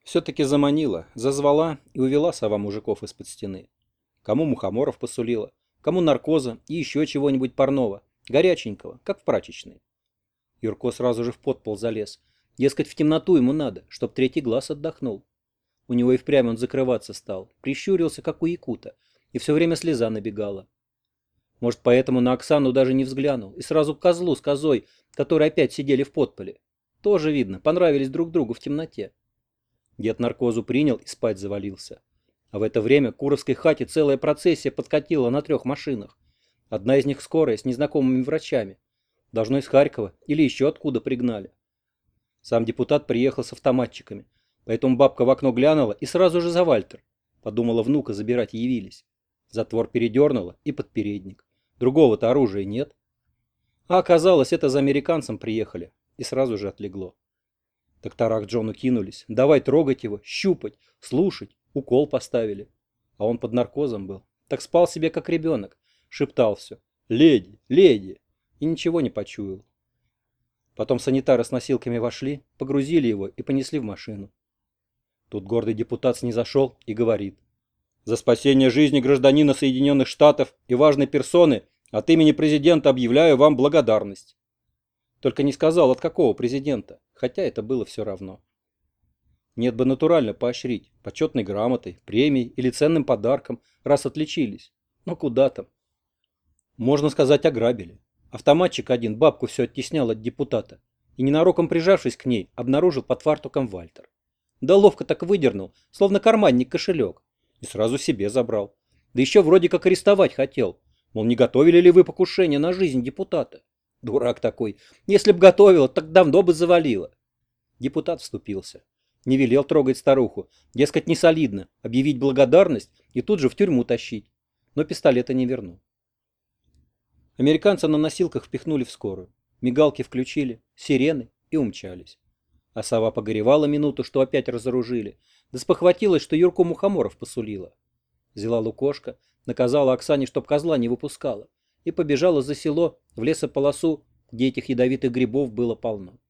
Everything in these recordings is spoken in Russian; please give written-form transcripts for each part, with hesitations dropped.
Все-таки заманила, зазвала и увела сова мужиков из-под стены. Кому мухоморов посулила, кому наркоза и еще чего-нибудь парного, горяченького, как в прачечной. Юрко сразу же в подпол залез. Дескать, в темноту ему надо, чтоб третий глаз отдохнул. У него и впрямь он закрываться стал, прищурился, как у якута, и все время слеза набегала. Может, поэтому на Оксану даже не взглянул, и сразу к козлу с козой, которые опять сидели в подполе. Тоже видно, понравились друг другу в темноте. Дед наркозу принял и спать завалился. А в это время к Куровской хате целая процессия подкатила на 3 машинах. Одна из них скорая, с незнакомыми врачами. Должно из Харькова или еще откуда пригнали. Сам депутат приехал с автоматчиками, поэтому бабка в окно глянула и сразу же за Вальтер. Подумала, внука забирать явились. Затвор передернула и под передник. Другого-то оружия нет. А оказалось, это за американцем приехали, и сразу же отлегло. Доктора к Джону кинулись. Давай трогать его, щупать, слушать, укол поставили. А он под наркозом был. Так спал себе как ребенок. Шептал все. «Леди, леди!» И ничего не почуял. Потом санитары с носилками вошли, погрузили его и понесли в машину. Тут гордый депутат снизошел и говорит: «За спасение жизни гражданина Соединенных Штатов и важной персоны от имени президента объявляю вам благодарность». Только не сказал, от какого президента, хотя это было все равно. Нет бы натурально поощрить, почетной грамотой, премией или ценным подарком, раз отличились. Но куда там? Можно сказать, ограбили. Автоматчик один бабку все оттеснял от депутата и, ненароком прижавшись к ней, обнаружил под фартуком Вальтер. Да ловко так выдернул, словно карманник кошелек, и сразу себе забрал. Да еще вроде как арестовать хотел, мол, не готовили ли вы покушение на жизнь депутата? Дурак такой, если б готовила, так давно бы завалила. Депутат вступился. Не велел трогать старуху, дескать, не солидно, объявить благодарность и тут же в тюрьму тащить. Но пистолета не вернул. Американца на носилках впихнули в скорую. Мигалки включили, сирены и умчались. А сова погоревала минуту, что опять разоружили, да спохватилась, что Юрку мухоморов посулила. Взяла лукошко, наказала Оксане, чтоб козла не выпускала, и побежала за село, в лесополосу, где этих ядовитых грибов было полно.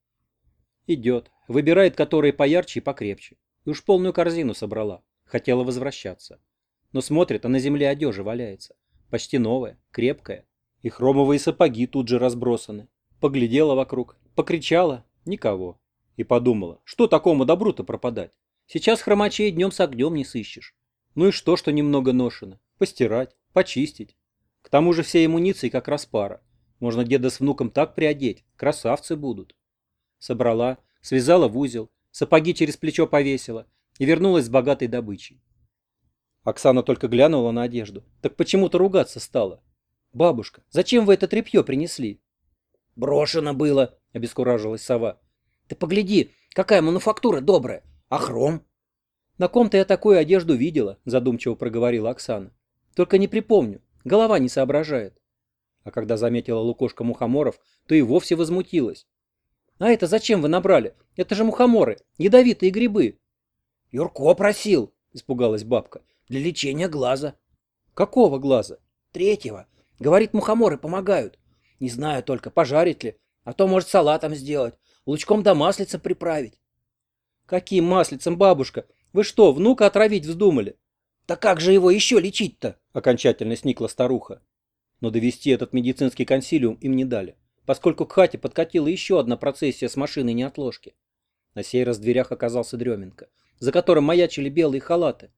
Идет, выбирает которые поярче и покрепче, и уж полную корзину собрала, хотела возвращаться. Но смотрит, а на земле одежа валяется, почти новая, крепкая, и хромовые сапоги тут же разбросаны. Поглядела вокруг, покричала — никого. И подумала, что такому добру-то пропадать? Сейчас хромачей днем с огнем не сыщешь. Ну и что немного ношено? Постирать, почистить. К тому же всей амуниции как раз пара. Можно деда с внуком так приодеть, красавцы будут. Собрала, связала в узел, сапоги через плечо повесила и вернулась с богатой добычей. Оксана только глянула на одежду, так почему-то ругаться стала. «Бабушка, зачем вы это тряпье принесли?» «Брошено было», — обескуражилась сова. «Ты погляди, какая мануфактура добрая, а хром?» «На ком-то я такую одежду видела», — задумчиво проговорила Оксана. «Только не припомню, голова не соображает». А когда заметила лукошко мухоморов, то и вовсе возмутилась. «А это зачем вы набрали? Это же мухоморы, ядовитые грибы». «Юрко просил», — испугалась бабка. «для лечения глаза». «Какого глаза?» «Третьего. Говорит, мухоморы помогают. Не знаю только, пожарить ли, а то, может, салатом сделать, лучком да маслицем приправить». «Каким маслицем, бабушка? Вы что, внука отравить вздумали?» «Да как же его еще лечить-то?» — окончательно сникла старуха. Но довести этот медицинский консилиум им не дали, поскольку к хате подкатила еще одна процессия с машиной неотложки. На сей раз в дверях оказался Дременко, за которым маячили белые халаты.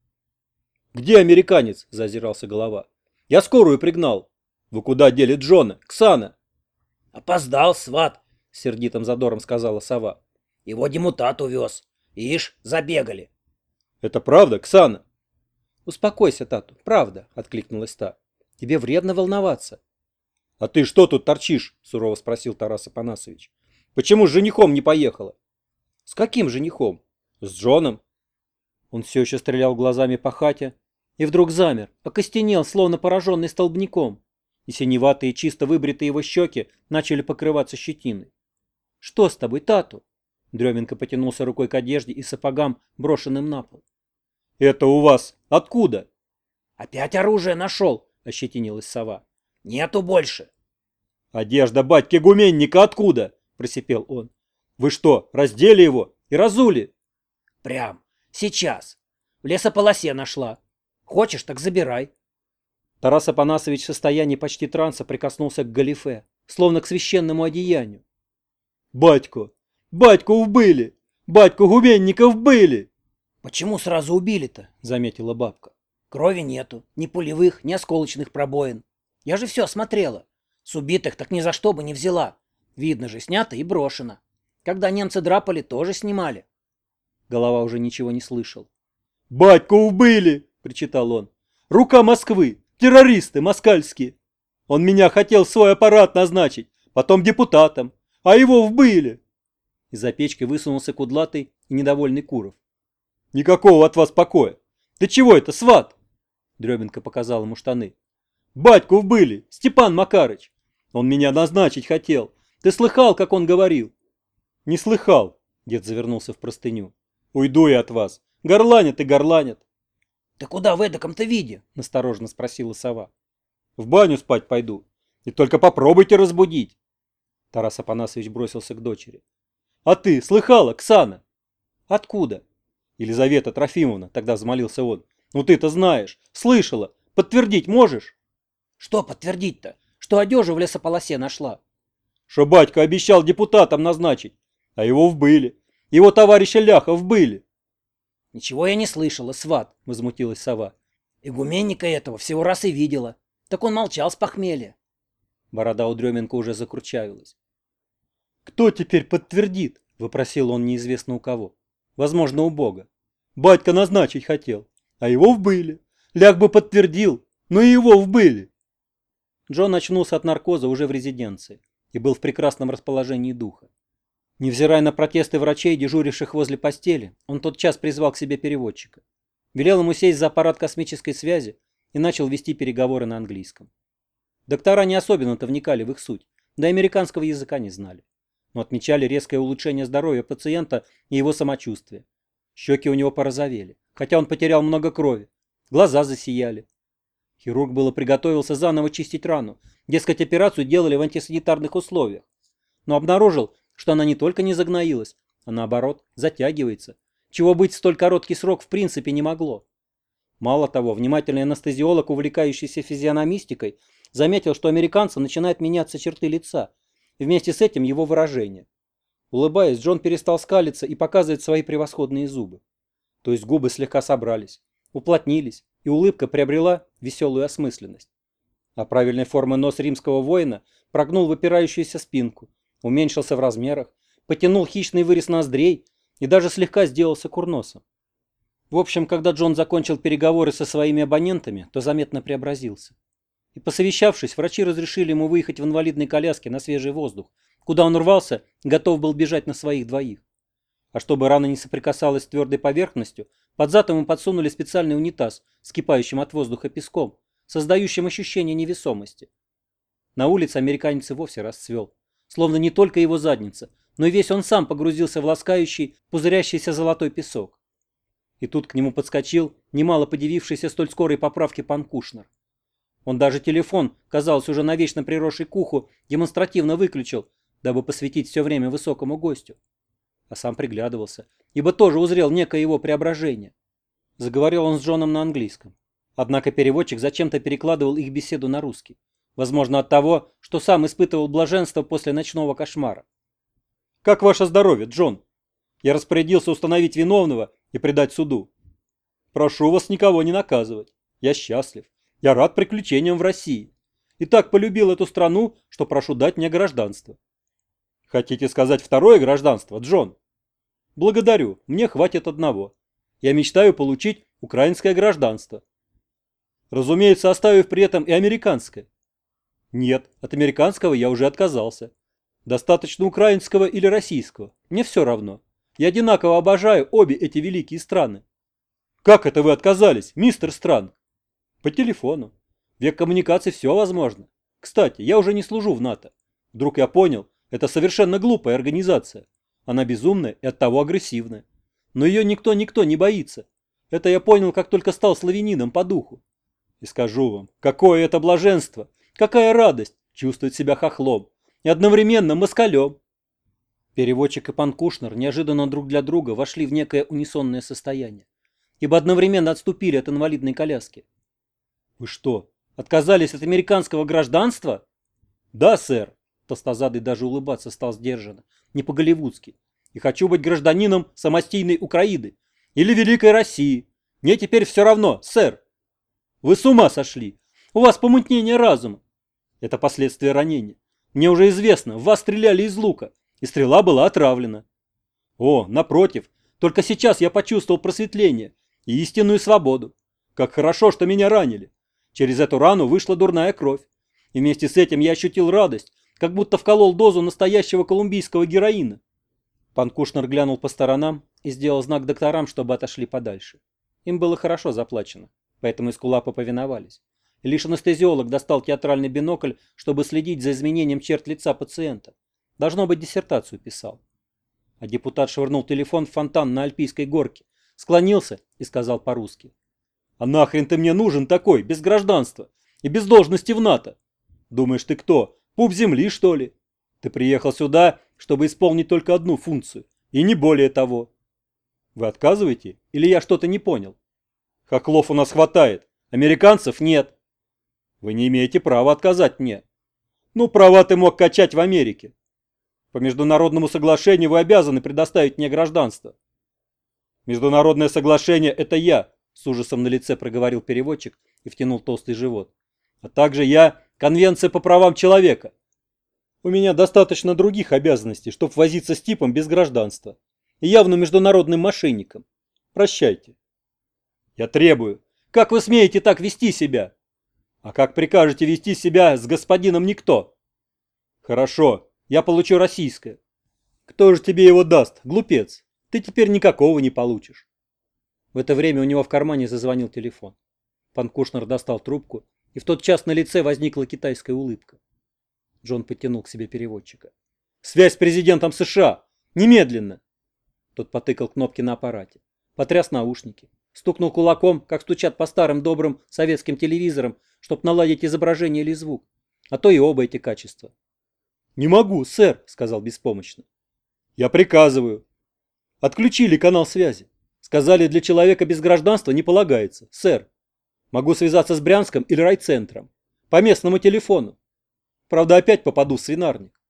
«Где американец?» — заозирался голова. «Я скорую пригнал». «Вы куда дели Джона? Ксана?» «Опоздал, сват», — с сердитым задором сказала сова. «Его демутат увез. Ишь, забегали». «Это правда, Ксана?» «Успокойся, Тату, правда», — откликнулась та. «Тебе вредно волноваться». «А ты что тут торчишь?» — сурово спросил Тарас Апанасович. «Почему с женихом не поехала?» «С каким женихом?» «С Джоном». Он все еще стрелял глазами по хате и вдруг замер, окостенел, словно пораженный столбняком, и синеватые чисто выбритые его щеки начали покрываться щетиной. «Что с тобой, Тату?» Дременко потянулся рукой к одежде и сапогам, брошенным на пол. «Это у вас откуда?» «Опять оружие нашел», — ощетинилась сова. «Нету больше». «Одежда батьки гуменника откуда?» — просипел он. «Вы что, раздели его и разули?» «Прям. Сейчас. В лесополосе нашла. Хочешь, так забирай. Тарас Апанасович в состоянии почти транса прикоснулся к галифе, словно к священному одеянию. «Батько! Батьку вбили! Батьку Губенников вбили!» Почему сразу убили-то? Заметила бабка. Крови нету, ни пулевых, ни осколочных пробоин. Я же все осмотрела. С убитых так ни за что бы не взяла. Видно же, снято и брошено. Когда немцы драпали, тоже снимали. Голова уже ничего не слышал. «Батьку убили!» — причитал он. «Рука Москвы! Террористы москальские! Он меня хотел в свой аппарат назначить, потом депутатом, а его вбили!» Из-за печки высунулся кудлатый и недовольный Куров. «Никакого от вас покоя! Ты чего это, сват?» Дробенко показал ему штаны. «Батьку вбыли, Степан Макарыч! Он меня назначить хотел! Ты слыхал, как он говорил?» «Не слыхал!» — дед завернулся в простыню. «Уйду я от вас! Горланят и горланят!» «Ты куда в эдаком-то виде?» — настороженно спросила сова. «В баню спать пойду. И только попробуйте разбудить!» Тарас Апанасович бросился к дочери. «А ты слыхала, Ксана?» «Откуда?» «Елизавета Трофимовна», тогда взмолился он. «Ну ты-то знаешь, слышала, подтвердить можешь?» «Что подтвердить-то? Что одежу в лесополосе нашла?» «Что батька обещал депутатом назначить, а его вбыли. Его товарища Ляха вбыли». «Ничего я не слышала, сват», — возмутилась сова. «Игуменника этого всего раз и видела. Так он молчал с похмелья». Борода у Дременко уже закурчавилась. «Кто теперь подтвердит?» — выпросил он неизвестно у кого. «Возможно, у Бога. Батька назначить хотел, а его вбыли. Лях бы подтвердил, но и его вбыли». Джон очнулся от наркоза уже в резиденции и был в прекрасном расположении духа. Невзирая на протесты врачей, дежуривших возле постели, он тотчас призвал к себе переводчика. Велел ему сесть за аппарат космической связи и начал вести переговоры на английском. Доктора не особенно-то вникали в их суть, да и американского языка не знали. Но отмечали резкое улучшение здоровья пациента и его самочувствие. Щеки у него порозовели, хотя он потерял много крови, глаза засияли. Хирург было приготовился заново чистить рану, дескать, операцию делали в антисанитарных условиях, но обнаружил, что она не только не загноилась, а наоборот затягивается, чего быть в столь короткий срок в принципе не могло. Мало того, внимательный анестезиолог, увлекающийся физиономистикой, заметил, что американца начинают меняться черты лица, и вместе с этим его выражение. Улыбаясь, Джон перестал скалиться и показывать свои превосходные зубы. То есть губы слегка собрались, уплотнились, и улыбка приобрела веселую осмысленность. А правильной формы нос римского воина прогнул выпирающуюся спинку, уменьшился в размерах, потянул хищный вырез ноздрей и даже слегка сделался курносом. В общем, когда Джон закончил переговоры со своими абонентами, то заметно преобразился. И посовещавшись, врачи разрешили ему выехать в инвалидной коляске на свежий воздух, куда он рвался, готов был бежать на своих двоих. А чтобы рана не соприкасалась с твердой поверхностью, под зад ему подсунули специальный унитаз с кипающим от воздуха песком, создающим ощущение невесомости. На улице американец и вовсе расцвел, словно не только его задница, но и весь он сам погрузился в ласкающий, пузырящийся золотой песок. И тут к нему подскочил немало подивившийся столь скорой поправке пан Кушнер. Он даже телефон, казалось, уже навечно приросший к уху, демонстративно выключил, дабы посвятить все время высокому гостю. А сам приглядывался, ибо тоже узрел некое его преображение. Заговорил он с Джоном на английском. Однако переводчик зачем-то перекладывал их беседу на русский. Возможно, от того, что сам испытывал блаженство после ночного кошмара. «Как ваше здоровье, Джон? Я распорядился установить виновного и предать суду. Прошу вас никого не наказывать. Я счастлив. Я рад приключениям в России. И так полюбил эту страну, что прошу дать мне гражданство». «Хотите сказать второе гражданство, Джон?» «Благодарю, мне хватит одного. Я мечтаю получить украинское гражданство. Разумеется, оставив при этом и американское». «Нет, от американского я уже отказался. Достаточно украинского или российского, мне все равно. Я одинаково обожаю обе эти великие страны». «Как это вы отказались, мистер Странг?» «По телефону. Век коммуникаций все возможно. Кстати, я уже не служу в НАТО. Вдруг я понял, это совершенно глупая организация. Она безумная и оттого агрессивная. Но ее никто не боится. Это я понял, как только стал славянином по духу. И скажу вам, какое это блаженство, какая радость чувствовать себя хохлом и одновременно москалем». Переводчик и пан Кушнер неожиданно друг для друга вошли в некое унисонное состояние, ибо одновременно отступили от инвалидной коляски. «Вы что, отказались от американского гражданства?» «Да, сэр», — толстозадый даже улыбаться стал сдержанно, не по-голливудски. «И хочу быть гражданином самостийной Украины или Великой России. Мне теперь все равно, сэр». «Вы с ума сошли! У вас помутнение разума!» «Это последствия ранения. Мне уже известно, в вас стреляли из лука, и стрела была отравлена». «О, напротив, только сейчас я почувствовал просветление и истинную свободу. Как хорошо, что меня ранили. Через эту рану вышла дурная кровь, и вместе с этим я ощутил радость, как будто вколол дозу настоящего колумбийского героина». Пан Кушнер глянул по сторонам и сделал знак докторам, чтобы отошли подальше. Им было хорошо заплачено, поэтому эскулапы повиновались. И лишь анестезиолог достал театральный бинокль, чтобы следить за изменением черт лица пациента. Должно быть, диссертацию писал. А депутат швырнул телефон в фонтан на Альпийской горке, склонился и сказал по-русски: «А нахрен ты мне нужен такой, без гражданства и без должности в НАТО? Думаешь, ты кто, пуп земли, что ли? Ты приехал сюда, чтобы исполнить только одну функцию, и не более того». «Вы отказываете? Или я что-то не понял?» «Хохлов у нас хватает, американцев нет». «Вы не имеете права отказать мне». «Ну, права ты мог качать в Америке. По международному соглашению вы обязаны предоставить мне гражданство». «Международное соглашение — это я», — с ужасом на лице проговорил переводчик и втянул толстый живот. «А также я — Конвенция по правам человека. У меня достаточно других обязанностей, чтобы возиться с типом без гражданства и явно международным мошенником. Прощайте». «Я требую. Как вы смеете так вести себя?» «А как прикажете вести себя с господином Никто?» «Хорошо, я получу российское». «Кто же тебе его даст, глупец? Ты теперь никакого не получишь». В это время у него в кармане зазвонил телефон. Пан Кушнер достал трубку, и в тот час на лице возникла китайская улыбка. Джон подтянул к себе переводчика. «Связь с президентом США! Немедленно!» Тот потыкал кнопки на аппарате, потряс наушники, стукнул кулаком, как стучат по старым добрым советским телевизорам, чтобы наладить изображение или звук, а то и оба эти качества. «Не могу, сэр», — сказал беспомощно. «Я приказываю». «Отключили канал связи. Сказали, для человека без гражданства не полагается, сэр. Могу связаться с Брянском или райцентром. По местному телефону. Правда, опять попаду в свинарник».